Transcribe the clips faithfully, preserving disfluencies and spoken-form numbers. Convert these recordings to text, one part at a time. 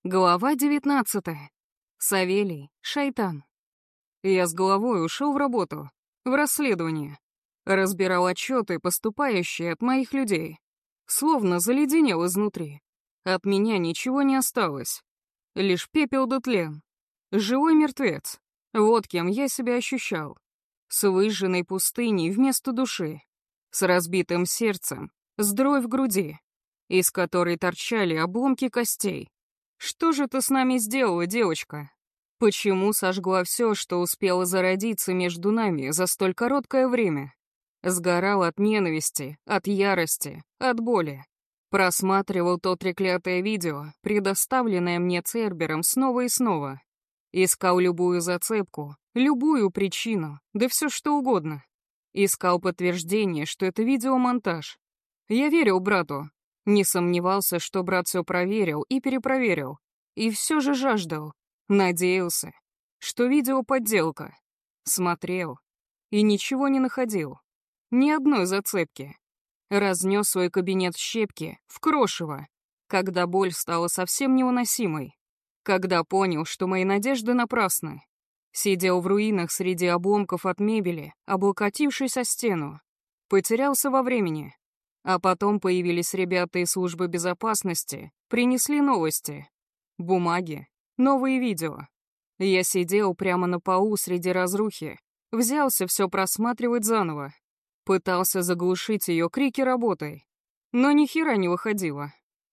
Глава девятнадцатая. Савелий, шайтан. Я с головой ушел в работу, в расследование. Разбирал отчеты, поступающие от моих людей. Словно заледенел изнутри. От меня ничего не осталось. Лишь пепел да тлен. Живой мертвец. Вот кем я себя ощущал. С выжженной пустыней вместо души. С разбитым сердцем, с дрой в груди, из которой торчали обломки костей. Что же ты с нами сделала, девочка? Почему сожгла все, что успело зародиться между нами за столь короткое время? Сгорал от ненависти, от ярости, от боли. Просматривал то треклятое видео, предоставленное мне Цербером снова и снова. Искал любую зацепку, любую причину, да все что угодно. Искал подтверждение, что это видеомонтаж. Я верил брату. Не сомневался, что брат все проверил и перепроверил. И все же жаждал, надеялся, что видео подделка. Смотрел и ничего не находил. Ни одной зацепки. Разнес свой кабинет в щепки, в крошево, когда боль стала совсем невыносимой. Когда понял, что мои надежды напрасны. Сидел в руинах среди обломков от мебели, облокотившись о стену. Потерялся во времени. А потом появились ребята из службы безопасности, принесли новости. Бумаги, новые видео. Я сидел прямо на полу среди разрухи, взялся все просматривать заново. Пытался заглушить ее крики работой. Но ни хера не выходило.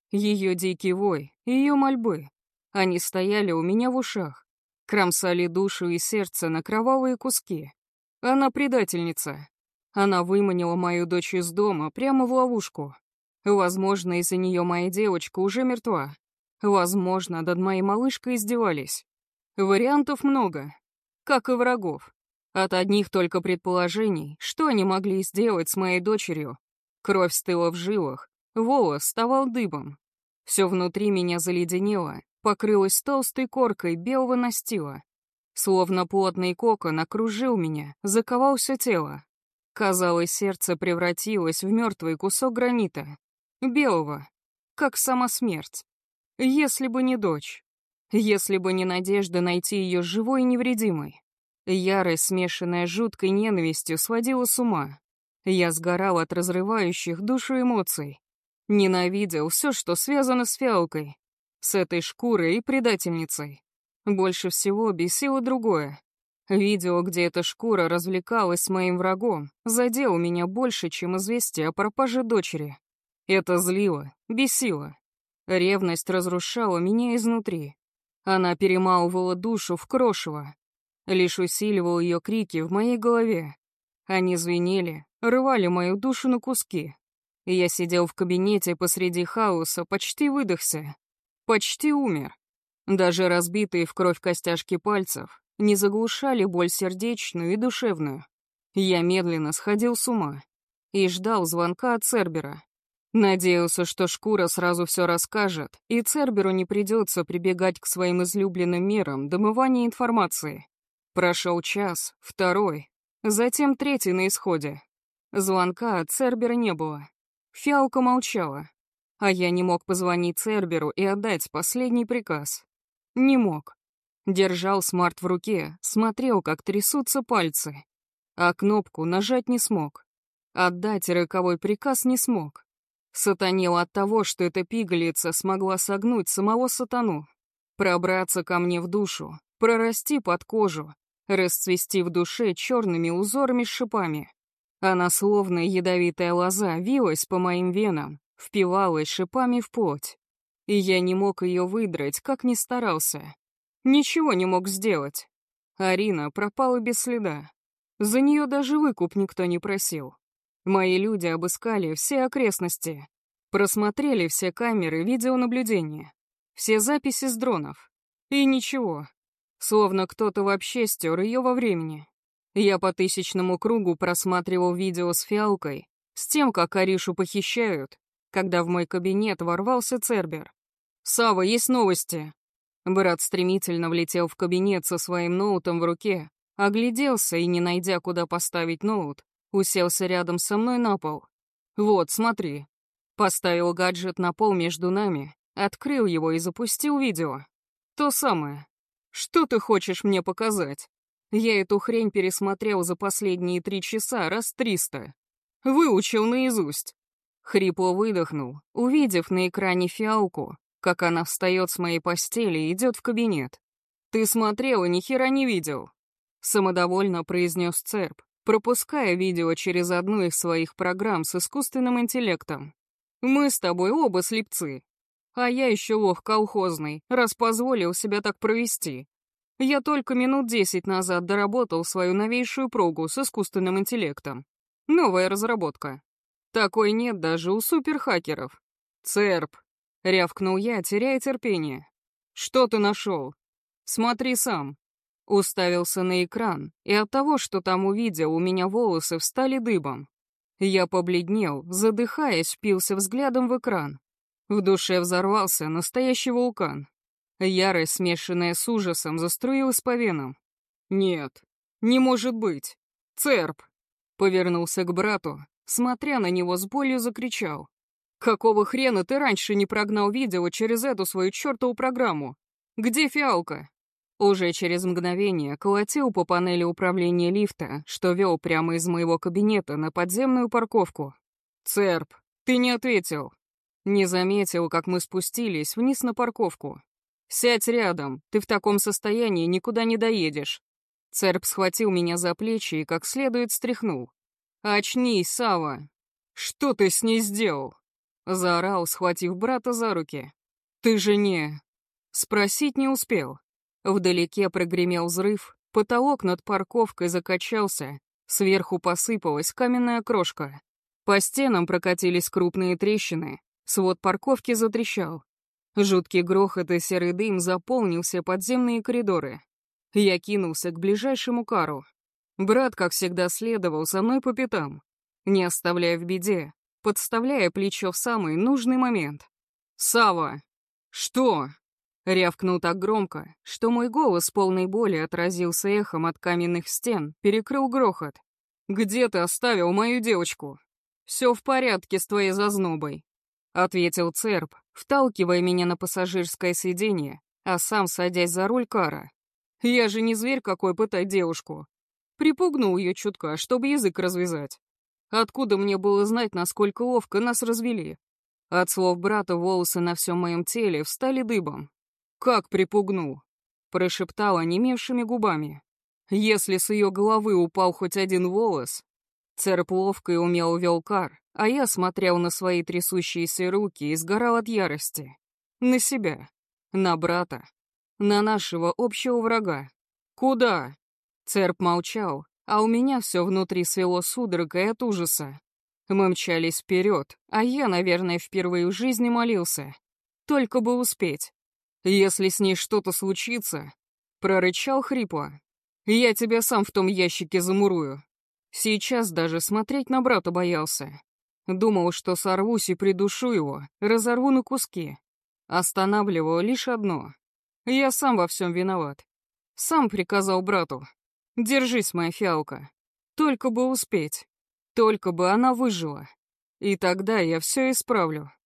Ее дикий вой, ее мольбы. Они стояли у меня в ушах. Кромсали душу и сердце на кровавые куски. Она предательница. Она выманила мою дочь из дома прямо в ловушку. Возможно, из-за нее моя девочка уже мертва. Возможно, над моей малышкой издевались. Вариантов много, как и врагов. От одних только предположений, что они могли сделать с моей дочерью. Кровь стыла в жилах, волос вставал дыбом. Все внутри меня заледенело, покрылось толстой коркой белого настила. Словно плотный кокон окружил меня, заковал все тело. Казалось, сердце превратилось в мертвый кусок гранита. Белого, как сама смерть. Если бы не дочь. Если бы не надежда найти ее живой и невредимой. Ярость, смешанная с жуткой ненавистью, сводила с ума. Я сгорал от разрывающих душу эмоций. Ненавидел все, что связано с фиалкой. С этой шкурой и предательницей. Больше всего бесило другое. Видео, где эта шкура развлекалась с моим врагом, задело меня больше, чем известие о пропаже дочери. Это злило, бесило. Ревность разрушала меня изнутри. Она перемалывала душу в крошево. Лишь усиливал ее крики в моей голове. Они звенели, рвали мою душу на куски. Я сидел в кабинете посреди хаоса, почти выдохся. Почти умер. Даже разбитые в кровь костяшки пальцев не заглушали боль сердечную и душевную. Я медленно сходил с ума и ждал звонка от Цербера. Надеялся, что шкура сразу все расскажет, и Церберу не придется прибегать к своим излюбленным мерам домывания информации. Прошел час, второй, затем третий на исходе. Звонка от Цербера не было. Фиалка молчала, а я не мог позвонить Церберу и отдать последний приказ. Не мог. Держал смарт в руке, смотрел, как трясутся пальцы. А кнопку нажать не смог. Отдать роковой приказ не смог. Сатанел от того, что эта пигалица смогла согнуть самого сатану. Пробраться ко мне в душу, прорасти под кожу, расцвести в душе черными узорами с шипами. Она, словно ядовитая лоза, вилась по моим венам, впивалась шипами в плоть. И я не мог ее выдрать, как ни старался. Ничего не мог сделать. Арина пропала без следа. За нее даже выкуп никто не просил. Мои люди обыскали все окрестности, просмотрели все камеры видеонаблюдения, все записи с дронов. И ничего. Словно кто-то вообще стер ее во времени. Я по тысячному кругу просматривал видео с фиалкой, с тем, как Аришу похищают, когда в мой кабинет ворвался Цербер. «Сава, есть новости!» Брат стремительно влетел в кабинет со своим ноутом в руке, огляделся и, не найдя, куда поставить ноут, уселся рядом со мной на пол. «Вот, смотри». Поставил гаджет на пол между нами, Открыл его и запустил видео. То самое. Что ты хочешь мне показать? Я эту хрень пересмотрел за последние три часа раз триста. Выучил наизусть. Хрипло выдохнул, увидев на экране фиалку, как она встает с моей постели и идет в кабинет. «Ты смотрел и ни хера не видел», — самодовольно произнес Церб, пропуская видео через одну из своих программ с искусственным интеллектом. «Мы с тобой оба слепцы. А я еще лох колхозный, раз позволил себя так провести. Я только минут десять назад доработал свою новейшую прогу с искусственным интеллектом. Новая разработка. Такой нет даже у суперхакеров. Церб», — рявкнул я, теряя терпение. «Что ты нашел? Смотри сам». Уставился на экран, и от того, что там увидел, у меня волосы встали дыбом. Я побледнел, задыхаясь, впился взглядом в экран. В душе взорвался настоящий вулкан. Ярость, смешанная с ужасом, заструилась по венам. «Нет, не может быть! Церб!» Повернулся к брату, смотря на него с болью, закричал. «Какого хрена ты раньше не прогнал видео через эту свою чертову программу? Где фиалка?» Уже через мгновение колотил по панели управления лифта, что вел прямо из моего кабинета на подземную парковку. «Церб, ты не ответил!» Не заметил, как мы спустились вниз на парковку. «Сядь рядом, ты в таком состоянии никуда не доедешь». Церб схватил меня за плечи и как следует стряхнул. «Очнись, Сава!» «Что ты с ней сделал?» Заорал, схватив брата за руки. «Ты же не...» Спросить не успел. Вдалеке прогремел взрыв, потолок над парковкой закачался, сверху посыпалась каменная крошка. По стенам прокатились крупные трещины, свод парковки затрещал. Жуткий грохот и серый дым заполнил все подземные коридоры. Я кинулся к ближайшему кару. Брат, как всегда, следовал за мной по пятам, не оставляя в беде, подставляя плечо в самый нужный момент. «Сава!» «Что?» Рявкнул так громко, что мой голос полной боли отразился эхом от каменных стен, перекрыл грохот. «Где ты оставил мою девочку?» «Все в порядке с твоей зазнобой», — ответил Церб, вталкивая меня на пассажирское сиденье, а сам садясь за руль кара. «Я же не зверь какой пытать девушку». Припугнул ее чутка, чтобы язык развязать. Откуда мне было знать, насколько ловко нас развели? От слов брата волосы на всем моем теле встали дыбом. «Как припугнул?» — прошептала онемевшими губами. «Если с ее головы упал хоть один волос...» Церб ловко и умело вел кар, а я смотрел на свои трясущиеся руки и сгорал от ярости. На себя, на брата, на нашего общего врага. «Куда?» Церб молчал, а у меня все внутри свело судорогой от ужаса. Мы мчались вперед, а я, наверное, впервые в жизни молился. Только бы успеть. «Если с ней что-то случится», — прорычал хрипло, — «я тебя сам в том ящике замурую». Сейчас даже смотреть на брата боялся. Думал, что сорвусь и придушу его, разорву на куски. Останавливало лишь одно. Я сам во всем виноват. Сам приказал брату. «Держись, моя фиалка. Только бы успеть. Только бы она выжила. И тогда я все исправлю».